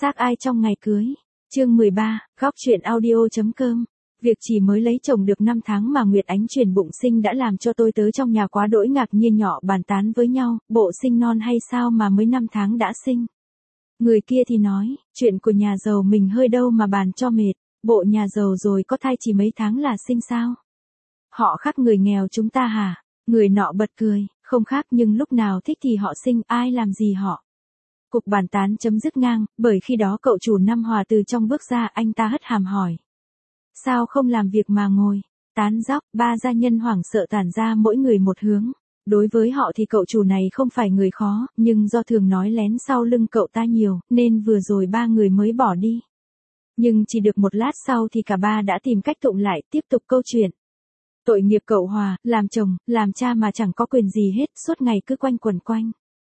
Xác ai trong ngày cưới. Chương 13, góc truyện audio.com. Việc chỉ mới lấy chồng được 5 tháng mà Nguyệt Ánh truyền bụng sinh đã làm cho tôi tớ trong nhà quá đỗi ngạc nhiên, nhỏ bàn tán với nhau, bộ sinh non hay sao mà mới 5 tháng đã sinh. Người kia thì nói, chuyện của nhà giàu mình hơi đâu mà bàn cho mệt, bộ nhà giàu rồi có thai chỉ mấy tháng là sinh sao? Họ khác người nghèo chúng ta hả? Người nọ bật cười, không khác nhưng lúc nào thích thì họ sinh, ai làm gì họ. Cuộc bàn tán chấm dứt ngang, bởi khi đó cậu chủ Năm Hòa từ trong bước ra, anh ta hất hàm hỏi. Sao không làm việc mà ngồi? Tán dóc, ba gia nhân hoảng sợ tản ra mỗi người một hướng. Đối với họ thì cậu chủ này không phải người khó, nhưng do thường nói lén sau lưng cậu ta nhiều, nên vừa rồi ba người mới bỏ đi. Nhưng chỉ được một lát sau thì cả ba đã tìm cách tụng lại, tiếp tục câu chuyện. Tội nghiệp cậu Hòa, làm chồng, làm cha mà chẳng có quyền gì hết, suốt ngày cứ quanh quẩn quanh.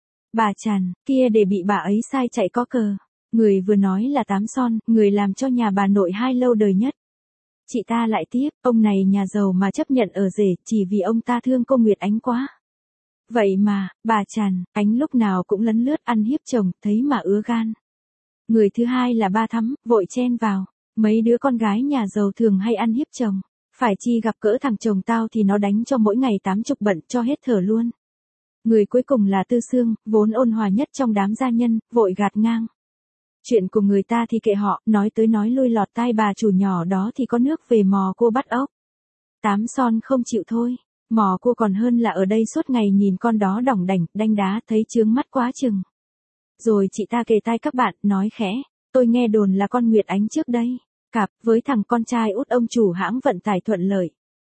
Bà Tràn, kia để bị bà ấy sai chạy có cờ. Người vừa nói là Tám Son, người làm cho nhà bà nội hai lâu đời nhất. Chị ta lại tiếp, ông này nhà giàu mà chấp nhận ở rể, chỉ vì ông ta thương cô Nguyệt Ánh quá. Vậy mà, bà Tràn, Ánh lúc nào cũng lấn lướt ăn hiếp chồng, thấy mà ứa gan. Người thứ hai là ba Thắm, vội chen vào. Mấy đứa con gái nhà giàu thường hay ăn hiếp chồng. Phải chi gặp cỡ thằng chồng tao thì nó đánh cho mỗi ngày 80 bận cho hết thở luôn. Người cuối cùng là Tư Sương, vốn ôn hòa nhất trong đám gia nhân, vội gạt ngang. Chuyện của người ta thì kệ họ, nói tới nói lui lọt tai bà chủ nhỏ đó thì có nước về mò cô bắt ốc. Tám Son không chịu thôi, mò cô còn hơn là ở đây suốt ngày nhìn con đó đỏng đảnh, đanh đá, thấy chướng mắt quá chừng. Rồi chị ta kề tai các bạn, nói khẽ, tôi nghe đồn là con Nguyệt Ánh trước đây, cặp với thằng con trai út ông chủ hãng vận tải Thuận Lợi.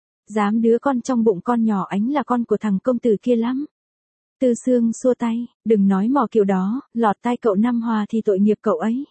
Dám đứa con trong bụng con nhỏ Ánh là con của thằng công tử kia lắm. Tư Sương xua tay, đừng nói mò kiểu đó, lọt tai cậu Năm Hòa thì tội nghiệp cậu ấy.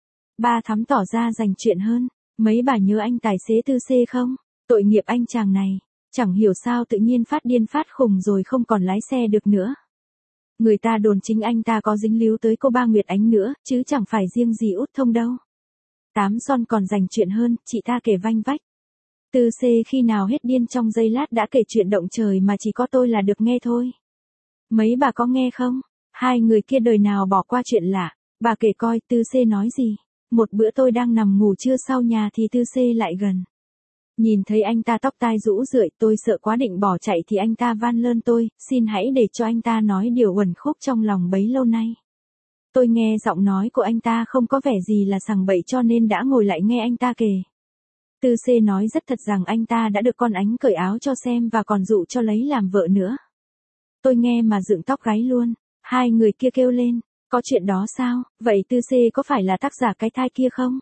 Ba Thắm tỏ ra rành chuyện hơn, mấy bà nhớ anh tài xế Tư C không? Tội nghiệp anh chàng này, chẳng hiểu sao tự nhiên phát điên phát khùng rồi không còn lái xe được nữa. Người ta đồn chính anh ta có dính líu tới cô ba Nguyệt Ánh nữa, chứ chẳng phải riêng gì út thông đâu. Tám Son còn rành chuyện hơn, chị ta kể vanh vách. Tư C khi nào hết điên trong giây lát đã kể chuyện động trời mà chỉ có tôi là được nghe thôi. Mấy bà có nghe không? Hai người kia đời nào bỏ qua chuyện lạ. Bà kể coi Tư C nói gì. Một bữa tôi đang nằm ngủ trưa sau nhà thì Tư C lại gần. Nhìn thấy anh ta tóc tai rũ rượi, tôi sợ quá định bỏ chạy thì anh ta van lơn tôi, xin hãy để cho anh ta nói điều uẩn khúc trong lòng bấy lâu nay. Tôi nghe giọng nói của anh ta không có vẻ gì là sằng bậy cho nên đã ngồi lại nghe anh ta kể. Tư C nói rất thật rằng anh ta đã được con Ánh cởi áo cho xem và còn dụ cho lấy làm vợ nữa. Tôi nghe mà dựng tóc gáy luôn. Hai người kia kêu lên, có chuyện đó sao? Vậy Tư C có phải là tác giả cái thai kia không?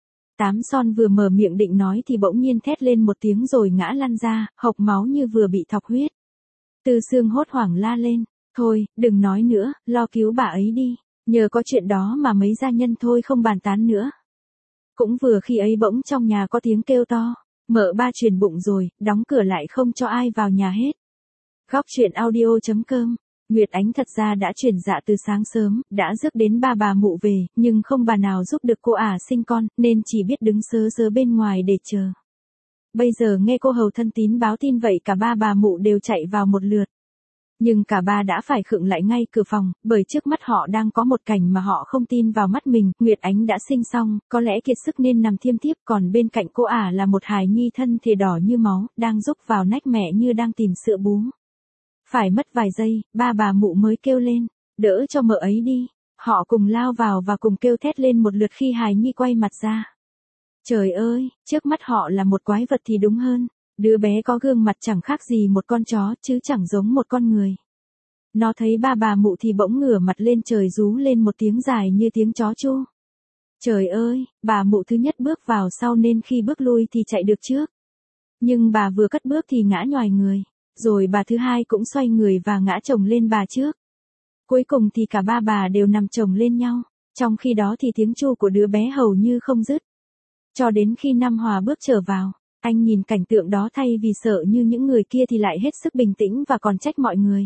Tám Son vừa mở miệng định nói thì bỗng nhiên thét lên một tiếng rồi ngã lăn ra, hộc máu như vừa bị thọc huyết. Tư Sương hốt hoảng la lên, thôi, đừng nói nữa, lo cứu bà ấy đi. Nhờ có chuyện đó mà mấy gia nhân thôi không bàn tán nữa. Cũng vừa khi ấy bỗng trong nhà có tiếng kêu to, mợ ba truyền bụng rồi, đóng cửa lại không cho ai vào nhà hết. Góc truyện audio.com. Nguyệt Ánh thật ra đã chuyển dạ từ sáng sớm, đã rước đến ba bà mụ về, nhưng không bà nào giúp được cô sinh con, nên chỉ biết đứng sớ sớ bên ngoài để chờ. Bây giờ nghe cô hầu thân tín báo tin vậy cả ba bà mụ đều chạy vào một lượt. Nhưng cả ba đã phải khựng lại ngay cửa phòng, bởi trước mắt họ đang có một cảnh mà họ không tin vào mắt mình. Nguyệt Ánh đã sinh xong, có lẽ kiệt sức nên nằm thiêm thiếp, còn bên cạnh cô là một hài nhi thân thể đỏ như máu, đang rúc vào nách mẹ như đang tìm sữa bú. Phải mất vài giây, ba bà mụ mới kêu lên, đỡ cho mợ ấy đi. Họ cùng lao vào và cùng kêu thét lên một lượt khi hài nhi quay mặt ra. Trời ơi, trước mắt họ là một quái vật thì đúng hơn. Đứa bé có gương mặt chẳng khác gì một con chó chứ chẳng giống một con người. Nó thấy ba bà mụ thì bỗng ngửa mặt lên trời rú lên một tiếng dài như tiếng chó chu. Trời ơi, bà mụ thứ nhất bước vào sau nên khi bước lui thì chạy được trước. Nhưng bà vừa cất bước thì ngã nhoài người. Rồi bà thứ hai cũng xoay người và ngã chồng lên bà trước. Cuối cùng thì cả ba bà đều nằm chồng lên nhau. Trong khi đó thì tiếng chu của đứa bé hầu như không dứt. Cho đến khi Năm Hòa bước trở vào, anh nhìn cảnh tượng đó thay vì sợ như những người kia thì lại hết sức bình tĩnh và còn trách mọi người.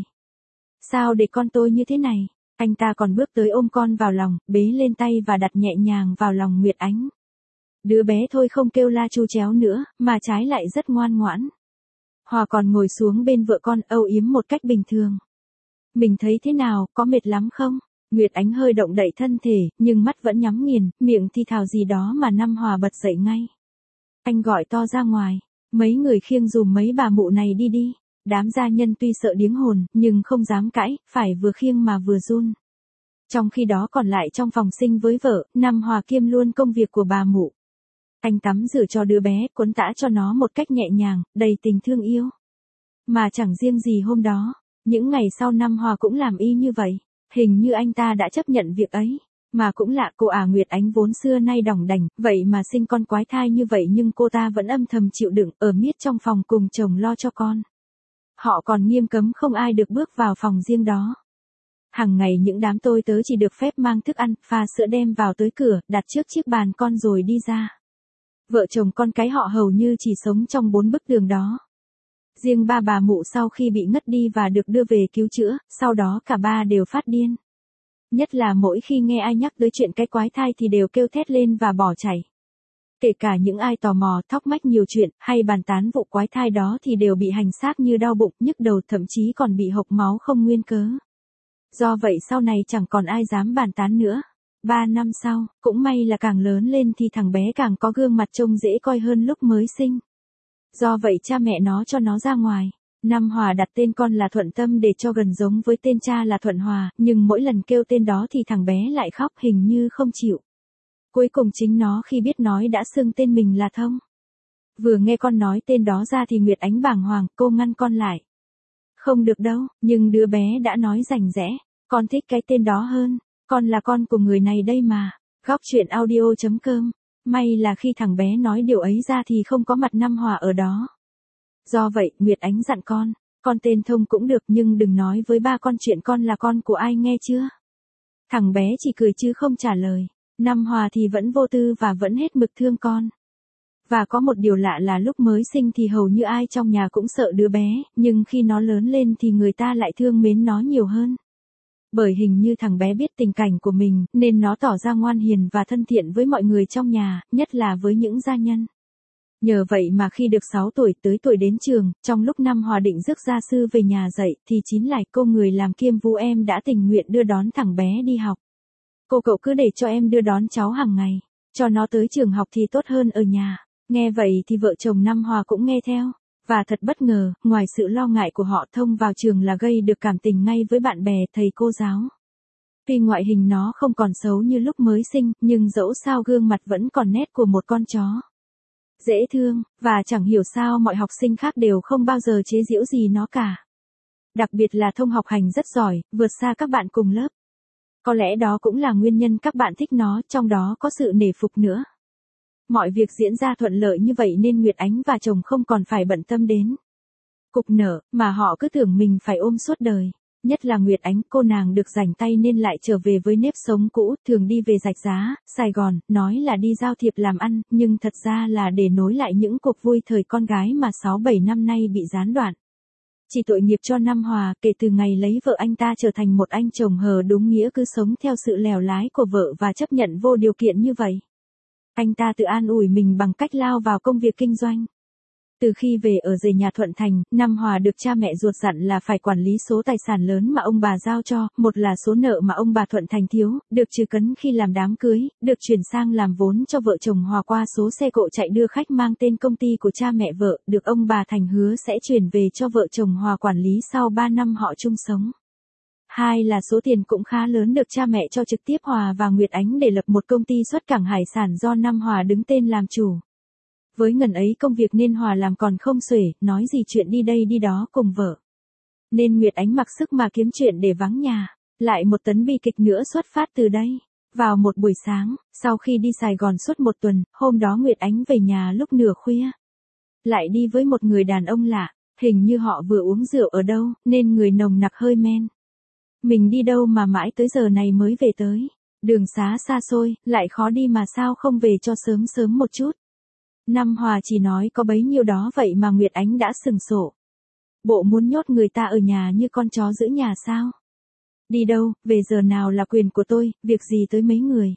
Sao để con tôi như thế này? Anh ta còn bước tới ôm con vào lòng, bế lên tay và đặt nhẹ nhàng vào lòng Nguyệt Ánh. Đứa bé thôi không kêu la chu chéo nữa, mà trái lại rất ngoan ngoãn. Hòa còn ngồi xuống bên vợ con âu yếm một cách bình thường. Mình thấy thế nào, có mệt lắm không? Nguyệt Ánh hơi động đậy thân thể, nhưng mắt vẫn nhắm nghiền, miệng thì thào gì đó mà Năm Hòa bật dậy ngay. Anh gọi to ra ngoài, mấy người khiêng dùm mấy bà mụ này đi đi. Đám gia nhân tuy sợ điếng hồn, nhưng không dám cãi, phải vừa khiêng mà vừa run. Trong khi đó còn lại trong phòng sinh với vợ, Năm Hòa kiêm luôn công việc của bà mụ. Anh tắm rửa cho đứa bé, quấn tã cho nó một cách nhẹ nhàng, đầy tình thương yêu. Mà chẳng riêng gì hôm đó, những ngày sau Năm Hòa cũng làm y như vậy. Hình như anh ta đã chấp nhận việc ấy. Mà cũng lạ, cô Nguyệt Ánh vốn xưa nay đỏng đảnh, vậy mà sinh con quái thai như vậy nhưng cô ta vẫn âm thầm chịu đựng, ở miết trong phòng cùng chồng lo cho con. Họ còn nghiêm cấm không ai được bước vào phòng riêng đó. Hằng ngày những đám tôi tớ chỉ được phép mang thức ăn, pha sữa đem vào tới cửa, đặt trước chiếc bàn con rồi đi ra. Vợ chồng con cái họ hầu như chỉ sống trong 4 bức tường đó. Riêng ba bà mụ sau khi bị ngất đi và được đưa về cứu chữa, sau đó cả ba đều phát điên. Nhất là mỗi khi nghe ai nhắc tới chuyện cái quái thai thì đều kêu thét lên và bỏ chạy. Kể cả những ai tò mò, thóc mách nhiều chuyện, hay bàn tán vụ quái thai đó thì đều bị hành xác như đau bụng, nhức đầu, thậm chí còn bị hộc máu không nguyên cớ. Do vậy sau này chẳng còn ai dám bàn tán nữa. 3 năm sau, cũng may là càng lớn lên thì thằng bé càng có gương mặt trông dễ coi hơn lúc mới sinh. Do vậy cha mẹ nó cho nó ra ngoài. Năm Hòa đặt tên con là Thuận Tâm để cho gần giống với tên cha là Thuận Hòa, nhưng mỗi lần kêu tên đó thì thằng bé lại khóc hình như không chịu. Cuối cùng chính nó khi biết nói đã xưng tên mình là Thông. Vừa nghe con nói tên đó ra thì Nguyệt Ánh bàng hoàng, cô ngăn con lại. Không được đâu, nhưng đứa bé đã nói rành rẽ, con thích cái tên đó hơn, con là con của người này đây mà. Góc truyện audio.com. May là khi thằng bé nói điều ấy ra thì không có mặt Năm Hòa ở đó. Do vậy, Nguyệt Ánh dặn con tên Thông cũng được nhưng đừng nói với ba con chuyện con là con của ai nghe chưa. Thằng bé chỉ cười chứ không trả lời. Năm Hòa thì vẫn vô tư và vẫn hết mực thương con. Và có một điều lạ là lúc mới sinh thì hầu như ai trong nhà cũng sợ đứa bé, nhưng khi nó lớn lên thì người ta lại thương mến nó nhiều hơn. Bởi hình như thằng bé biết tình cảnh của mình, nên nó tỏ ra ngoan hiền và thân thiện với mọi người trong nhà, nhất là với những gia nhân. Nhờ vậy mà khi được 6 tuổi tới tuổi đến trường, trong lúc Năm Hòa định rước gia sư về nhà dạy, thì Chín Lải cô người làm kiêm vu em đã tình nguyện đưa đón thằng bé đi học. Cô cậu cứ để cho em đưa đón cháu hàng ngày, cho nó tới trường học thì tốt hơn ở nhà. Nghe vậy thì vợ chồng Năm Hòa cũng nghe theo. Và thật bất ngờ, ngoài sự lo ngại của họ, Thông vào trường là gây được cảm tình ngay với bạn bè, thầy cô giáo. Tuy ngoại hình nó không còn xấu như lúc mới sinh, nhưng dẫu sao gương mặt vẫn còn nét của một con chó. Dễ thương, và chẳng hiểu sao mọi học sinh khác đều không bao giờ chế giễu gì nó cả. Đặc biệt là Thông học hành rất giỏi, vượt xa các bạn cùng lớp. Có lẽ đó cũng là nguyên nhân các bạn thích nó, trong đó có sự nể phục nữa. Mọi việc diễn ra thuận lợi như vậy nên Nguyệt Ánh và chồng không còn phải bận tâm đến cục nợ, mà họ cứ tưởng mình phải ôm suốt đời. Nhất là Nguyệt Ánh, cô nàng được rảnh tay nên lại trở về với nếp sống cũ, thường đi về Rạch Giá, Sài Gòn, nói là đi giao thiệp làm ăn, nhưng thật ra là để nối lại những cuộc vui thời con gái mà 6-7 năm nay bị gián đoạn. Chỉ tội nghiệp cho Năm Hòa, kể từ ngày lấy vợ anh ta trở thành một anh chồng hờ đúng nghĩa, cứ sống theo sự lèo lái của vợ và chấp nhận vô điều kiện như vậy. Anh ta tự an ủi mình bằng cách lao vào công việc kinh doanh. Từ khi về ở rể nhà Thuận Thành, Năm Hòa được cha mẹ ruột dặn là phải quản lý số tài sản lớn mà ông bà giao cho, một là số nợ mà ông bà Thuận Thành thiếu, được trừ cấn khi làm đám cưới, được chuyển sang làm vốn cho vợ chồng Hòa qua số xe cộ chạy đưa khách mang tên công ty của cha mẹ vợ, được ông bà Thành hứa sẽ chuyển về cho vợ chồng Hòa quản lý sau 3 năm họ chung sống. Hai là số tiền cũng khá lớn được cha mẹ cho trực tiếp Hòa và Nguyệt Ánh để lập một công ty xuất cảng hải sản do Năm Hòa đứng tên làm chủ. Với ngần ấy công việc nên Hòa làm còn không xuể, nói gì chuyện đi đây đi đó cùng vợ. Nên Nguyệt Ánh mặc sức mà kiếm chuyện để vắng nhà. Lại một tấn bi kịch nữa xuất phát từ đây. Vào một buổi sáng, sau khi đi Sài Gòn suốt một tuần, hôm đó Nguyệt Ánh về nhà lúc nửa khuya. Lại đi với một người đàn ông lạ, hình như họ vừa uống rượu ở đâu, nên người nồng nặc hơi men. Mình đi đâu mà mãi tới giờ này mới về tới. Đường xá xa xôi, lại khó đi mà sao không về cho sớm sớm một chút. Năm Hòa chỉ nói có bấy nhiêu đó vậy mà Nguyệt Ánh đã sừng sộ. Bộ muốn nhốt người ta ở nhà như con chó giữ nhà sao? Đi đâu, về giờ nào là quyền của tôi, việc gì tới mấy người.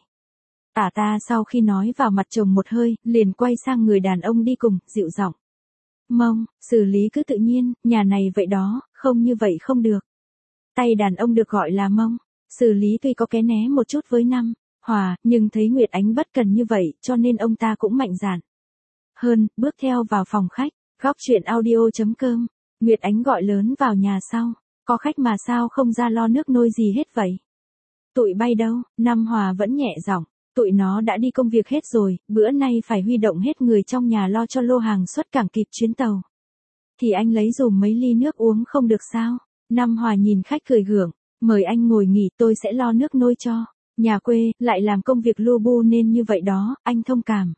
Ta sau khi nói vào mặt chồng một hơi, liền quay sang người đàn ông đi cùng, dịu giọng. Mông, xử lý cứ tự nhiên, nhà này vậy đó, không như vậy không được. Tay đàn ông được gọi là mông. Xử lý tuy có ké né một chút với Năm Hòa, nhưng thấy Nguyệt Ánh bất cần như vậy, cho nên ông ta cũng mạnh dạn hơn, bước theo vào phòng khách. Góc chuyện audio.com. Nguyệt Ánh gọi lớn vào nhà sau. Có khách mà sao không ra lo nước nôi gì hết vậy? Tụi bay đâu? Năm Hòa vẫn nhẹ giọng. Tụi nó đã đi công việc hết rồi, bữa nay phải huy động hết người trong nhà lo cho lô hàng xuất cảng kịp chuyến tàu. Thì anh lấy dùm mấy ly nước uống không được sao? Năm Hòa nhìn khách cười gượng. Mời anh ngồi nghỉ, tôi sẽ lo nước nôi cho. Nhà quê, lại làm công việc lu bu nên như vậy đó, anh thông cảm.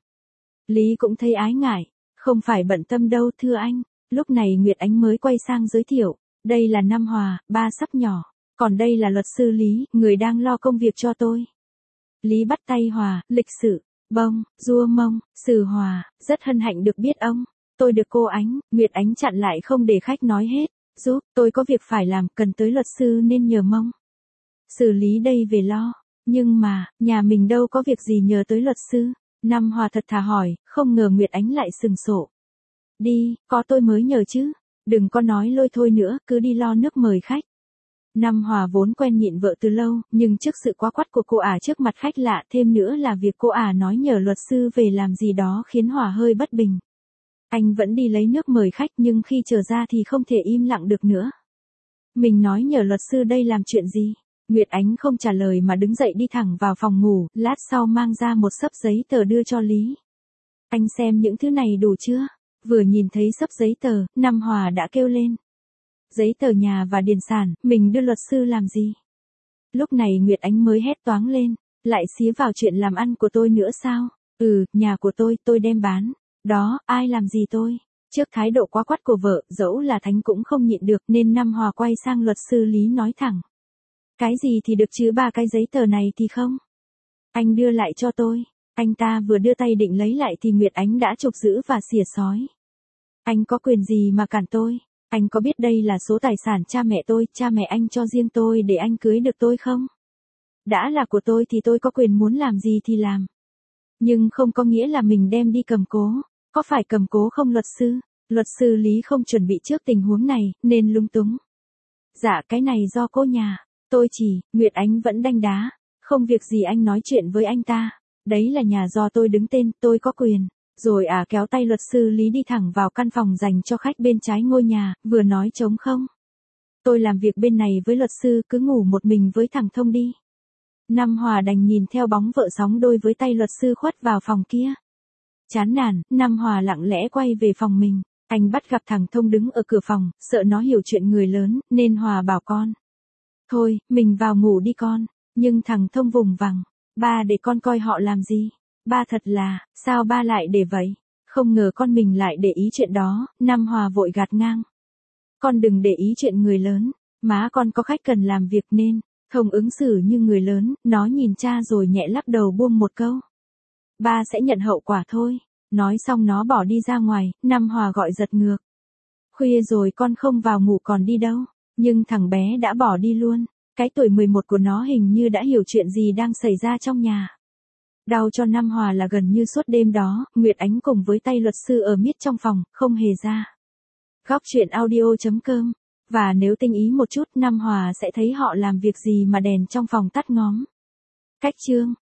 Lý cũng thấy ái ngại. Không phải bận tâm đâu thưa anh. Lúc này Nguyệt Ánh mới quay sang giới thiệu. Đây là Năm Hòa, ba sắp nhỏ. Còn đây là luật sư Lý, người đang lo công việc cho tôi. Lý bắt tay Hòa, lịch sự, bông, dua mông, Sử Hòa, rất hân hạnh được biết ông. Tôi được cô Ánh, Nguyệt Ánh chặn lại không để khách nói hết. Giúp, tôi có việc phải làm, cần tới luật sư nên nhờ mông. Xử lý đây về lo. Nhưng mà, nhà mình đâu có việc gì nhờ tới luật sư. Năm Hòa thật thà hỏi, không ngờ Nguyệt Ánh lại sừng sộ. Đi, có tôi mới nhờ chứ. Đừng có nói lôi thôi nữa, cứ đi lo nước mời khách. Năm Hòa vốn quen nhịn vợ từ lâu, nhưng trước sự quá quắt của cô ả trước mặt khách lạ, thêm nữa là việc cô ả nói nhờ luật sư về làm gì đó khiến Hòa hơi bất bình. Anh vẫn đi lấy nước mời khách nhưng khi trở ra thì không thể im lặng được nữa. Mình nói nhờ luật sư đây làm chuyện gì? Nguyệt Ánh không trả lời mà đứng dậy đi thẳng vào phòng ngủ, lát sau mang ra một xấp giấy tờ đưa cho Lý. Anh xem những thứ này đủ chưa? Vừa nhìn thấy xấp giấy tờ, Năm Hòa đã kêu lên. Giấy tờ nhà và điền sản, mình đưa luật sư làm gì? Lúc này Nguyệt Ánh mới hét toáng lên, lại xía vào chuyện làm ăn của tôi nữa sao? Nhà của tôi đem bán. Đó, ai làm gì tôi? Trước thái độ quá quắt của vợ, dẫu là Thánh cũng không nhịn được nên Năm Hòa quay sang luật sư Lý nói thẳng. Cái gì thì được chứ ba cái giấy tờ này thì không? Anh đưa lại cho tôi. Anh ta vừa đưa tay định lấy lại thì Nguyệt Ánh đã chụp giữ và xỉa xói. Anh có quyền gì mà cản tôi? Anh có biết đây là số tài sản cha mẹ anh cho riêng tôi để anh cưới được tôi không? Đã là của tôi thì tôi có quyền muốn làm gì thì làm. Nhưng không có nghĩa là mình đem đi cầm cố. Có phải cầm cố không luật sư? Luật sư Lý không chuẩn bị trước tình huống này, nên lung túng. Dạ cái này do cô nhà. Nguyệt Ánh vẫn đanh đá. Không việc gì anh nói chuyện với anh ta. Đấy là nhà do tôi đứng tên, tôi có quyền. Rồi kéo tay luật sư Lý đi thẳng vào căn phòng dành cho khách bên trái ngôi nhà, vừa nói trống không. Tôi làm việc bên này với luật sư, cứ ngủ một mình với thằng Thông đi. Năm Hòa đành nhìn theo bóng vợ sóng đôi với tay luật sư khuất vào phòng kia. Chán nản, Năm Hòa lặng lẽ quay về phòng mình. Anh bắt gặp thằng Thông đứng ở cửa phòng, sợ nó hiểu chuyện người lớn, nên Hòa bảo con. Thôi, mình vào ngủ đi con. Nhưng thằng Thông vùng vằng. Ba để con coi họ làm gì. Ba thật là, sao ba lại để vậy? Không ngờ con mình lại để ý chuyện đó, Năm Hòa vội gạt ngang. Con đừng để ý chuyện người lớn, má con có khách cần làm việc nên, Thông ứng xử như người lớn, nó nhìn cha rồi nhẹ lắc đầu buông một câu. Ba sẽ nhận hậu quả thôi. Nói xong nó bỏ đi ra ngoài, Năm Hòa gọi giật ngược. Khuya rồi con không vào ngủ còn đi đâu, nhưng thằng bé đã bỏ đi luôn. Cái tuổi 11 của nó hình như đã hiểu chuyện gì đang xảy ra trong nhà. Đau cho Năm Hòa là gần như suốt đêm đó, Nguyệt Ánh cùng với tay luật sư ở miết trong phòng, không hề ra. Góc chuyện audio.com. Và nếu tinh ý một chút, Năm Hòa sẽ thấy họ làm việc gì mà đèn trong phòng tắt ngóm. Cách chương.